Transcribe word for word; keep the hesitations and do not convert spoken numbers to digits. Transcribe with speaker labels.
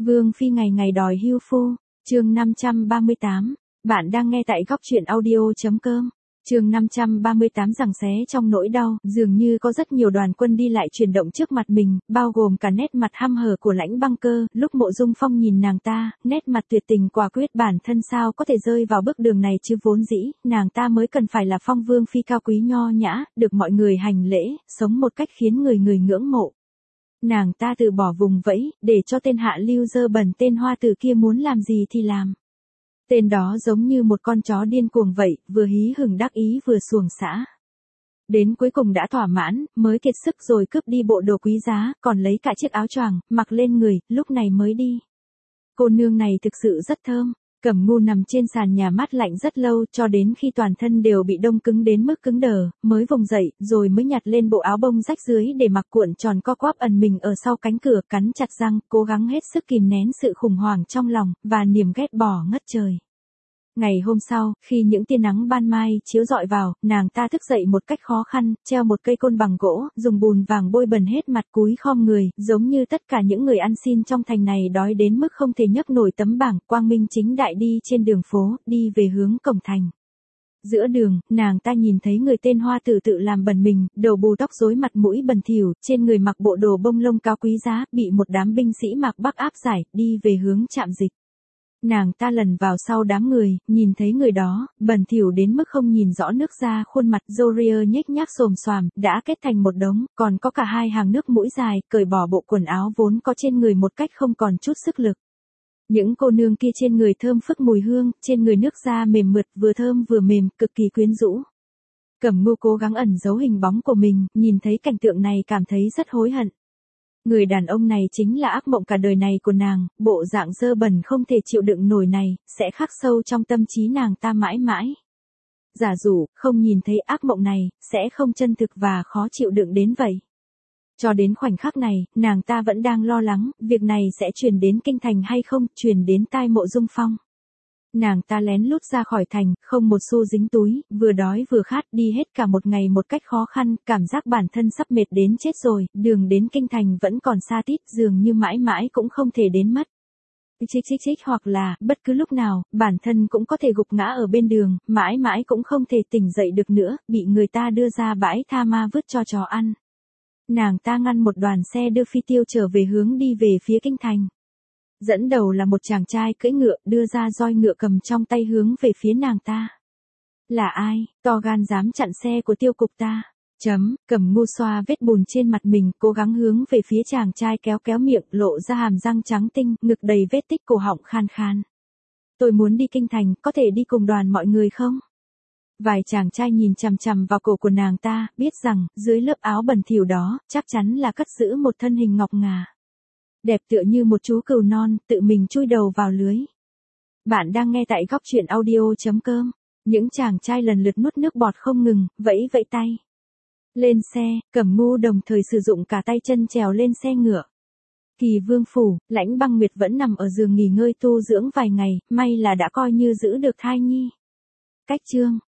Speaker 1: Vương phi ngày ngày đòi hưu phu, chương năm trăm ba mươi tám. Bạn đang nghe tại góc truyện audio.com. Chương năm trăm ba mươi tám giằng xé trong nỗi đau, dường như có rất nhiều đoàn quân đi lại chuyển động trước mặt mình, bao gồm cả nét mặt hăm hở của Lãnh Băng Cơ, lúc Mộ Dung Phong nhìn nàng ta, nét mặt tuyệt tình quả quyết bản thân sao có thể rơi vào bước đường này chứ vốn dĩ, nàng ta mới cần phải là phong vương phi cao quý nho nhã, được mọi người hành lễ, sống một cách khiến người người ngưỡng mộ. Nàng ta từ bỏ vùng vẫy, để cho tên hạ lưu dơ bẩn tên hoa tử kia muốn làm gì thì làm. Tên đó giống như một con chó điên cuồng vậy, vừa hí hửng đắc ý vừa xuồng xã. Đến cuối cùng đã thỏa mãn, mới kiệt sức rồi cướp đi bộ đồ quý giá, còn lấy cả chiếc áo choàng, mặc lên người, lúc này mới đi. Cô nương này thực sự rất thơm. Cẩm Ngu nằm trên sàn nhà mát lạnh rất lâu, cho đến khi toàn thân đều bị đông cứng đến mức cứng đờ, mới vùng dậy, rồi mới nhặt lên bộ áo bông rách dưới để mặc cuộn tròn co quắp ẩn mình ở sau cánh cửa, cắn chặt răng, cố gắng hết sức kìm nén sự khủng hoảng trong lòng, và niềm ghét bỏ ngất trời. Ngày hôm sau, khi những tia nắng ban mai chiếu rọi vào, nàng ta thức dậy một cách khó khăn, treo một cây côn bằng gỗ, dùng bùn vàng bôi bẩn hết mặt, cúi khom người, giống như tất cả những người ăn xin trong thành này đói đến mức không thể nhấc nổi tấm bảng, quang minh chính đại đi trên đường phố, đi về hướng cổng thành. Giữa đường, nàng ta nhìn thấy người tên Hoa Tử tự làm bẩn mình, đầu bù tóc rối, mặt mũi bẩn thỉu, trên người mặc bộ đồ bông lông cao quý giá, bị một đám binh sĩ mặc Bắc áp giải, đi về hướng trạm dịch. Nàng ta lần vào sau đám người, nhìn thấy người đó, bẩn thỉu đến mức không nhìn rõ nước da khuôn mặt, râu ria nhếch nhác xồm xoàm, đã kết thành một đống, còn có cả hai hàng nước mũi dài, cởi bỏ bộ quần áo vốn có trên người một cách không còn chút sức lực. Những cô nương kia trên người thơm phức mùi hương, trên người nước da mềm mượt, vừa thơm vừa mềm, cực kỳ quyến rũ. Cẩm Ngu cố gắng ẩn giấu hình bóng của mình, nhìn thấy cảnh tượng này cảm thấy rất hối hận. Người đàn ông này chính là ác mộng cả đời này của nàng, bộ dạng dơ bẩn không thể chịu đựng nổi này, sẽ khắc sâu trong tâm trí nàng ta mãi mãi. Giả dụ, không nhìn thấy ác mộng này, sẽ không chân thực và khó chịu đựng đến vậy. Cho đến khoảnh khắc này, nàng ta vẫn đang lo lắng, việc này sẽ truyền đến kinh thành hay không, truyền đến tai Mộ Dung Phong. Nàng ta lén lút ra khỏi thành, không một xu dính túi, vừa đói vừa khát, đi hết cả một ngày một cách khó khăn, cảm giác bản thân sắp mệt đến chết rồi, đường đến kinh thành vẫn còn xa tít, dường như mãi mãi cũng không thể đến mất. Chích chích chích, hoặc là, bất cứ lúc nào, bản thân cũng có thể gục ngã ở bên đường, mãi mãi cũng không thể tỉnh dậy được nữa, bị người ta đưa ra bãi tha ma vứt cho chó ăn. Nàng ta ngăn một đoàn xe đưa phi tiêu trở về hướng đi về phía kinh thành. Dẫn đầu là một chàng trai cưỡi ngựa, đưa ra roi ngựa cầm trong tay hướng về phía nàng ta. Là ai, to gan dám chặn xe của tiêu cục ta? Chấm, Cẩm Ngu xoa vết bùn trên mặt mình, cố gắng hướng về phía chàng trai, kéo kéo miệng, lộ ra hàm răng trắng tinh, ngực đầy vết tích, cổ họng khan khan. Tôi muốn đi kinh thành, có thể đi cùng đoàn mọi người không? Vài chàng trai nhìn chằm chằm vào cổ của nàng ta, biết rằng, dưới lớp áo bẩn thỉu đó, chắc chắn là cất giữ một thân hình ngọc ngà. Đẹp tựa như một chú cừu non, tự mình chui đầu vào lưới. Bạn đang nghe tại góc truyện audio.com. Những chàng trai lần lượt nuốt nước bọt không ngừng, vẫy vẫy tay. Lên xe, Cẩm Ngu đồng thời sử dụng cả tay chân trèo lên xe ngựa. Kỳ vương phủ, Lãnh Băng Nguyệt vẫn nằm ở giường nghỉ ngơi tu dưỡng vài ngày, may là đã coi như giữ được thai nhi. Cách chương